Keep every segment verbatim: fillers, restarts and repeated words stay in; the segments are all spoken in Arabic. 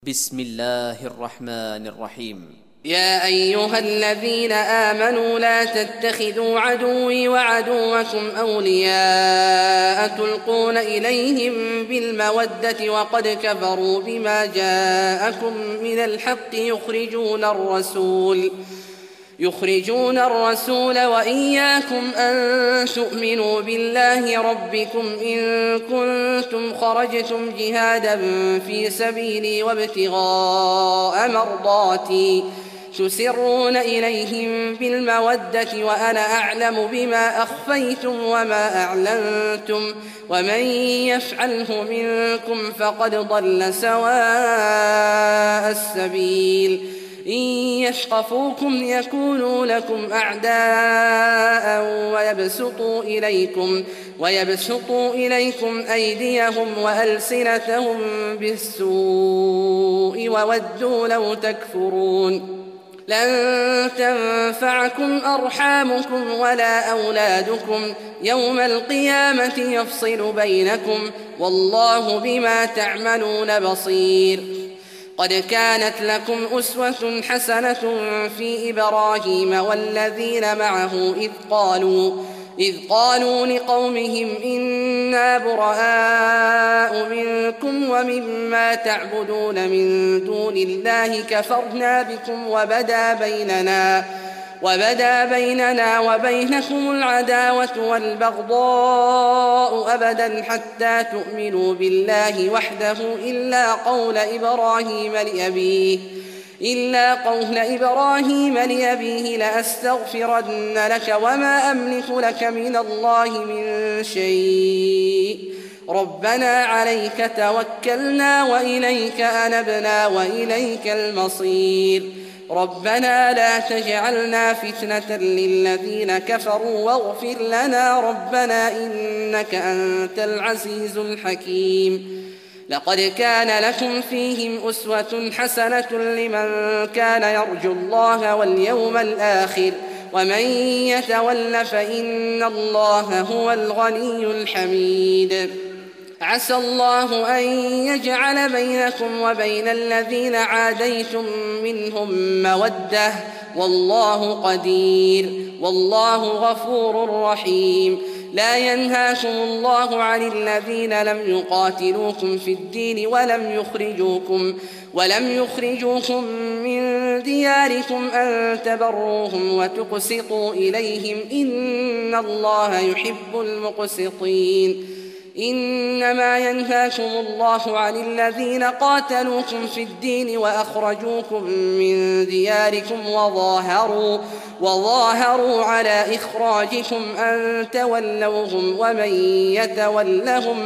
بسم الله الرحمن الرحيم. يا أيها الذين آمنوا لا تتخذوا عدوي وعدوكم أولياء تلقون إليهم بالمودة وقد كفروا بما جاءكم من الحق يخرجون الرسول يخرجون الرسول وإياكم أن تؤمنوا بالله ربكم إن كنتم خرجتم جهادا في سبيلي وابتغاء مرضاتي تسرون إليهم بالمودة وأنا أعلم بما أخفيتم وما أعلنتم ومن يفعله منكم فقد ضل سواء السبيل إن يثقفوكم يكونوا لكم أعداء ويبسطوا إليكم, ويبسطوا إليكم أيديهم وألسنتهم بالسوء وودوا لو تكفرون. لن تنفعكم أرحامكم ولا أولادكم يوم القيامة يفصل بينكم والله بما تعملون بصير. قد كانت لكم أسوة حسنة في إبراهيم والذين معه إذ قالوا, إذ قالوا لقومهم إنا براء منكم ومما تعبدون من دون الله كفرنا بكم وبدا بيننا وبدا بيننا وبينكم العداوة والبغضاء أبدا حتى تؤمنوا بالله وحده إلا قول إبراهيم لأبيه إلا قول إبراهيم لأبيه لأستغفرن لك وما أملك لك من الله من شيء ربنا عليك توكلنا وإليك أنبنا وإليك المصير. ربنا لا تجعلنا فتنة للذين كفروا واغفر لنا ربنا إنك أنت العزيز الحكيم. لقد كان لكم فيهم أسوة حسنة لمن كان يرجو الله واليوم الآخر ومن يتول فإن الله هو الغني الحميد. عسى الله أن يجعل بينكم وبين الذين عاديتم منهم مودة والله قدير والله غفور رحيم. لا ينهاكم الله عن الذين لم يقاتلوكم في الدين ولم يخرجوكم ولم يخرجوكم من دياركم أن تبروهم وتقسطوا إليهم إن الله يحب المقسطين. إنما ينهاكم الله عن الذين قاتلوكم في الدين وأخرجوكم من دياركم وظاهروا, وظاهروا على إخراجكم أن تولوهم ومن يتولهم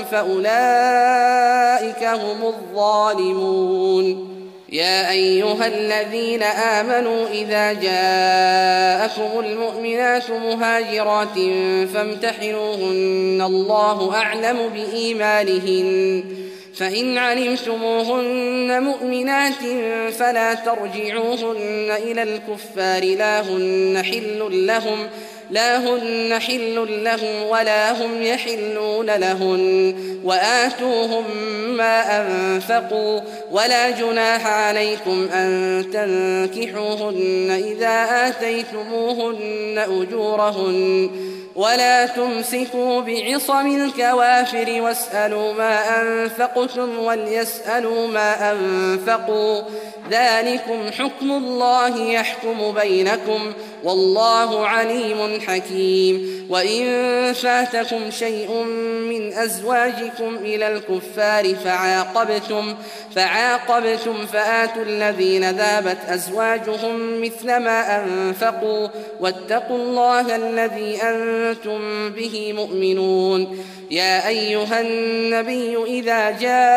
فأولئك هم الظالمون. يا أيها الذين آمنوا إذا جاءكم المؤمنات مهاجرات فامتحنوهن الله أعلم بإيمانهن فإن علمتموهن مؤمنات فلا ترجعوهن إلى الكفار لا هن حل لهم لا هن حل لهم ولا هم يحلون لهن وآتوهم ما أنفقوا ولا جناح عليكم أن تنكحوهن إذا آتيتموهن أجورهن ولا تمسكوا بعصم الكوافر واسألوا ما أنفقتم وليسألوا ما أنفقوا ذلكم حكم الله يحكم بينكم والله عليم حكيم. وإن فاتكم شيء من أزواجكم إلى الكفار فعاقبتم, فعاقبتم فآتوا الذين ذابت أزواجهم مثل ما أنفقوا واتقوا الله الذي أنتم به مؤمنون. يا أيها النبي إذا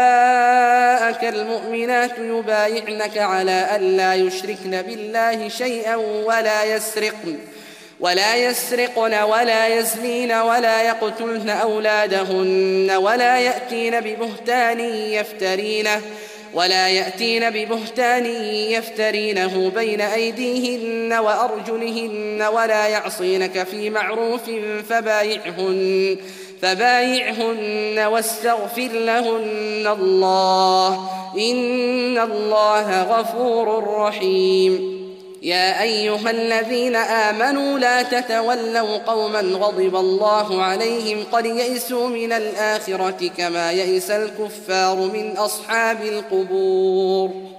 جاءك المؤمنات يبايعنك على أن لا يشركن بالله شيئا ولا يسرقن ولا يسرقن ولا يزنين ولا يقتلن أولادهن ولا يأتين ببهتان يفترينه ولا يأتين ببهتان يفترينه بين أيديهن وأرجلهن ولا يعصينك في معروف فبايعهن فبايعهن واستغفر لهن الله إن الله غفور رحيم. يا أيها الذين آمنوا لا تتولوا قوما غضب الله عليهم قد يئسوا من الآخرة كما يئس الكفار من أصحاب القبور.